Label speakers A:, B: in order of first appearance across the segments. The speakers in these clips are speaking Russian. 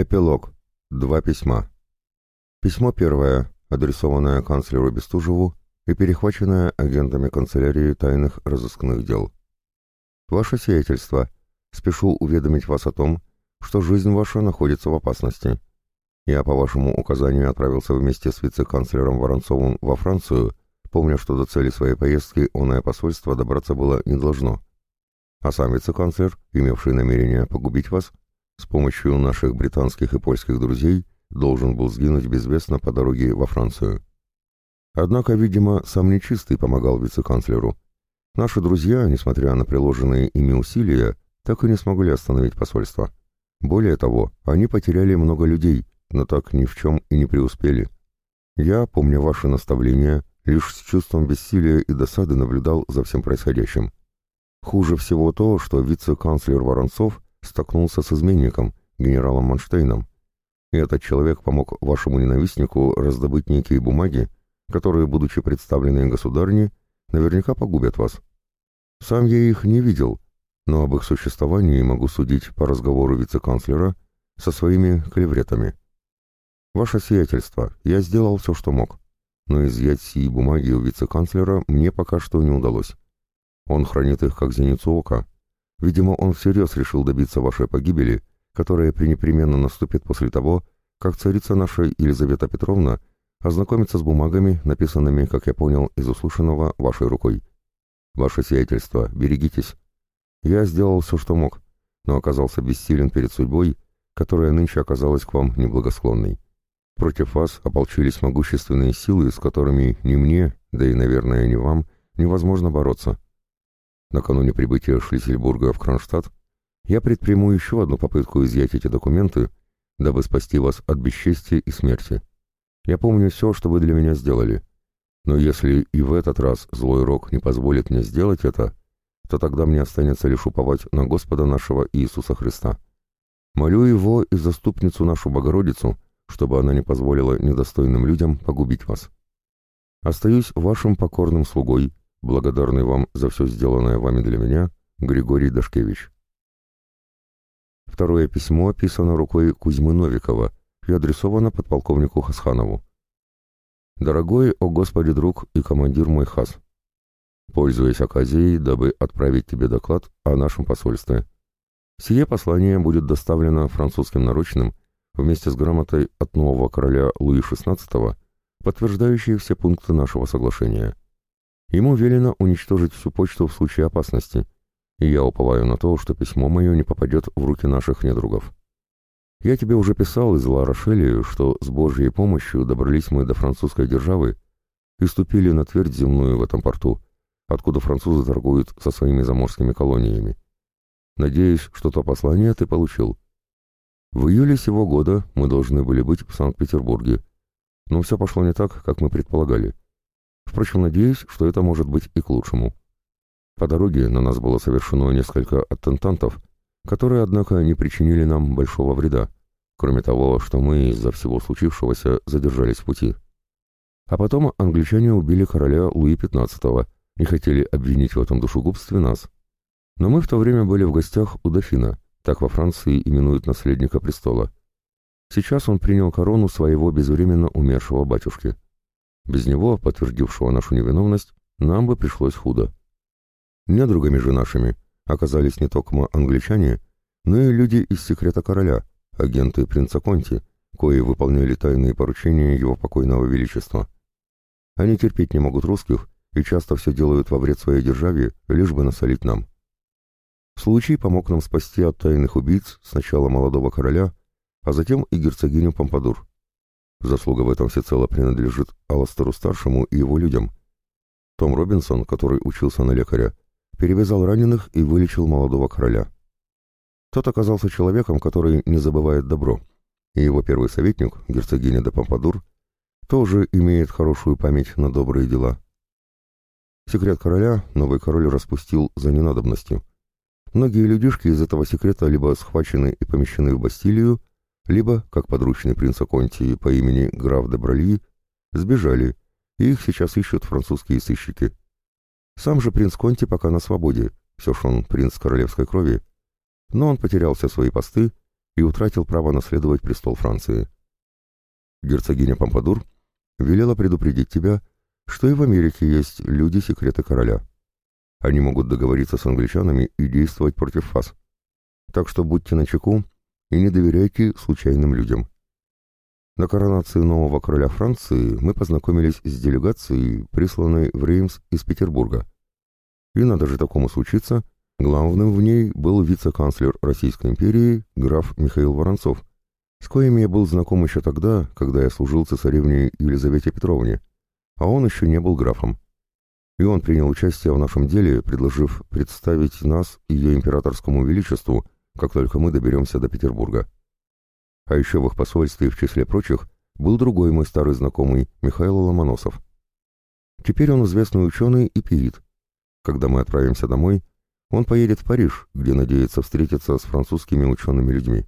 A: Эпилог. Два письма. Письмо первое, адресованное канцлеру Бестужеву и перехваченное агентами канцелярии тайных разыскных дел. Ваше сиятельство, спешу уведомить вас о том, что жизнь ваша находится в опасности. Я по вашему указанию отправился вместе с вице-канцлером Воронцовым во Францию, помня, что до цели своей поездки оное посольство добраться было не должно. А сам вице-канцлер, имевший намерение погубить вас, с помощью наших британских и польских друзей должен был сгинуть безвестно по дороге во Францию. Однако, видимо, сам нечистый помогал вице-канцлеру. Наши друзья, несмотря на приложенные ими усилия, так и не смогли остановить посольство. Более того, они потеряли много людей, но так ни в чем и не преуспели. Я, помня ваши наставления, лишь с чувством бессилия и досады наблюдал за всем происходящим. Хуже всего то, что вице-канцлер Воронцов столкнулся с изменником, генералом Манштейном, и этот человек помог вашему ненавистнику раздобыть некие бумаги, которые, будучи представлены государыне, наверняка погубят вас. Сам я их не видел, но об их существовании могу судить по разговору вице-канцлера со своими клевретами. Ваше сиятельство, я сделал все, что мог, но изъять сии бумаги у вице-канцлера мне пока что не удалось. Он хранит их как зеницу ока. Видимо, он всерьез решил добиться вашей погибели, которая пренепременно наступит после того, как царица наша Елизавета Петровна ознакомится с бумагами, написанными, как я понял, из услышанного вашей рукой. Ваше сиятельство, берегитесь. Я сделал все, что мог, но оказался бессилен перед судьбой, которая нынче оказалась к вам неблагосклонной. Против вас ополчились могущественные силы, с которыми ни мне, да и, наверное, ни вам, невозможно бороться. Накануне прибытия Шлиссельбурга в Кронштадт я предприму еще одну попытку изъять эти документы, дабы спасти вас от бесчестия и смерти. Я помню все, что вы для меня сделали. Но если и в этот раз злой рок не позволит мне сделать это, то тогда мне останется лишь уповать на Господа нашего Иисуса Христа. Молю Его и заступницу нашу Богородицу, чтобы она не позволила недостойным людям погубить вас. Остаюсь вашим покорным слугой, благодарный вам за все сделанное вами для меня, Григорий Дашкевич. Второе письмо писано рукой Кузьмы Новикова и адресовано подполковнику Хасханову. «Дорогой, о Господи, друг и командир мой Хас, пользуясь оказией, дабы отправить тебе доклад о нашем посольстве. Сие послание будет доставлено французским нарочным вместе с грамотой от нового короля Луи XVI, подтверждающей все пункты нашего соглашения. Ему велено уничтожить всю почту в случае опасности, и я уповаю на то, что письмо мое не попадет в руки наших недругов. Я тебе уже писал из Ла-Рошели, что с Божьей помощью добрались мы до французской державы и ступили на твердь земную в этом порту, откуда французы торгуют со своими заморскими колониями. Надеюсь, что то послание ты получил. В июле сего года мы должны были быть в Санкт-Петербурге, но все пошло не так, как мы предполагали. Впрочем, надеюсь, что это может быть и к лучшему. По дороге на нас было совершено несколько аттентантов, которые, однако, не причинили нам большого вреда, кроме того, что мы из-за всего случившегося задержались в пути. А потом англичане убили короля Луи XV и хотели обвинить в этом душегубстве нас. Но мы в то время были в гостях у дофина, так во Франции именуют наследника престола. Сейчас он принял корону своего безвременно умершего батюшки. Без него, подтвердившего нашу невиновность, нам бы пришлось худо. Недругами же нашими оказались не только англичане, но и люди из секрета короля, агенты принца Конти, кои выполняли тайные поручения его покойного величества. Они терпеть не могут русских и часто все делают во вред своей державе, лишь бы насолить нам. Случай помог нам спасти от тайных убийц сначала молодого короля, а затем и герцогиню Помпадур. Заслуга в этом всецело принадлежит Аластеру-старшему и его людям. Том Робинсон, который учился на лекаря, перевязал раненых и вылечил молодого короля. Тот оказался человеком, который не забывает добро, и его первый советник, герцогиня де Помпадур, тоже имеет хорошую память на добрые дела. Секрет короля новый король распустил за ненадобностью. Многие людишки из этого секрета либо схвачены и помещены в Бастилию, либо, как подручный принца Конти по имени граф де Бральи, сбежали, и их сейчас ищут французские сыщики. Сам же принц Конти пока на свободе, все ж он принц королевской крови, но он потерял все свои посты и утратил право наследовать престол Франции. Герцогиня Помпадур велела предупредить тебя, что и в Америке есть люди-секреты короля. Они могут договориться с англичанами и действовать против вас. Так что будьте начеку и не доверяйте случайным людям. На коронации нового короля Франции мы познакомились с делегацией, присланной в Реймс из Петербурга. И надо же такому случиться, главным в ней был вице-канцлер Российской империи граф Михаил Воронцов, с коим я был знаком еще тогда, когда я служил цесаревне Елизавете Петровне, а он еще не был графом. И он принял участие в нашем деле, предложив представить нас ее императорскому величеству, как только мы доберемся до Петербурга. А еще в их посольстве, в числе прочих, был другой мой старый знакомый, Михаил Ломоносов. Теперь он известный ученый и пиит. Когда мы отправимся домой, он поедет в Париж, где надеется встретиться с французскими учеными людьми.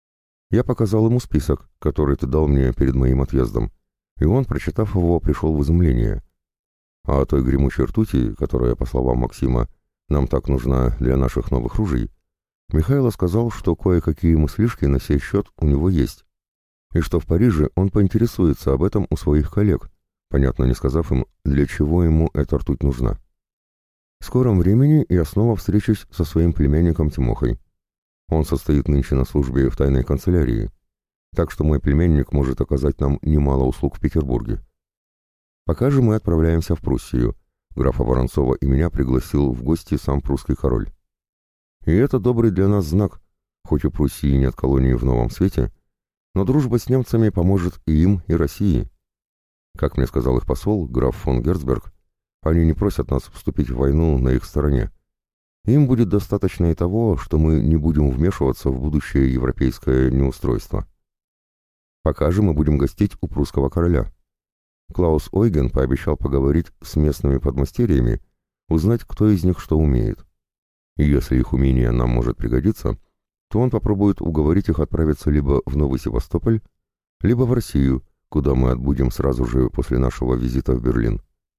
A: Я показал ему список, который ты дал мне перед моим отъездом, и он, прочитав его, пришел в изумление. А о той гремучей ртути, которая, по словам Максима, нам так нужна для наших новых ружей, Михайло сказал, что кое-какие мыслишки на сей счет у него есть, и что в Париже он поинтересуется об этом у своих коллег, понятно не сказав им, для чего ему эта ртуть нужна. В скором времени я снова встречусь со своим племянником Тимохой. Он состоит нынче на службе в тайной канцелярии, так что мой племянник может оказать нам немало услуг в Петербурге. Пока же мы отправляемся в Пруссию. Графа Воронцова и меня пригласил в гости сам прусский король. И это добрый для нас знак, хоть у Пруссии нет колонии в Новом Свете, но дружба с немцами поможет и им, и России. Как мне сказал их посол, граф фон Герцберг, они не просят нас вступить в войну на их стороне. Им будет достаточно и того, что мы не будем вмешиваться в будущее европейское неустройство. Пока же мы будем гостить у прусского короля. Клаус Ойген пообещал поговорить с местными подмастерьями, узнать, кто из них что умеет. И если их умение нам может пригодиться, то он попробует уговорить их отправиться либо в Новый Севастополь, либо в Россию, куда мы отбудем сразу же после нашего визита в Берлин.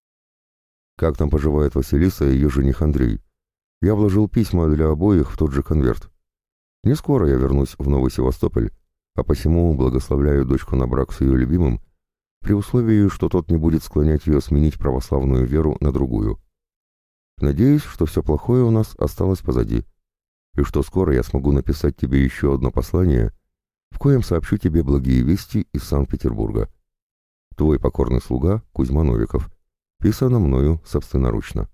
A: Как там поживает Василиса и ее жених Андрей? Я вложил письма для обоих в тот же конверт. Не скоро я вернусь в Новый Севастополь, а посему благословляю дочку на брак с ее любимым, при условии, что тот не будет склонять ее сменить православную веру на другую. Надеюсь, что все плохое у нас осталось позади, и что скоро я смогу написать тебе еще одно послание, в коем сообщу тебе благие вести из Санкт-Петербурга. Твой покорный слуга Кузьма Новиков. Писано мною собственноручно.